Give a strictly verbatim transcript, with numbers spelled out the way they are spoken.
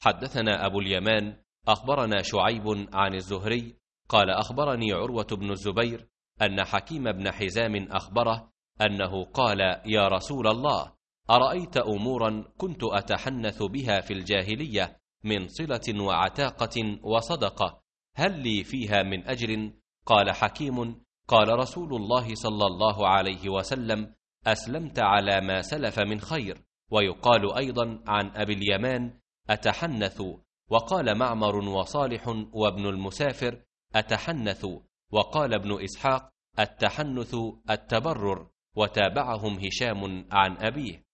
حدثنا أبو اليمان أخبرنا شعيب عن الزهري قال أخبرني عروة بن الزبير أن حكيم بن حزام أخبره أنه قال: يا رسول الله، أرأيت أمورا كنت أتحنث بها في الجاهلية من صلة وعتاقة وصدقة، هل لي فيها من أجر؟ قال حكيم: قال رسول الله صلى الله عليه وسلم: أسلمت على ما سلف من خير. ويقال أيضا عن أبي اليمان: أتحنث. وقال معمر وصالح وابن المسافر: أتحنث. وقال ابن إسحاق: التحنث التبرر. وتابعهم هشام عن أبيه.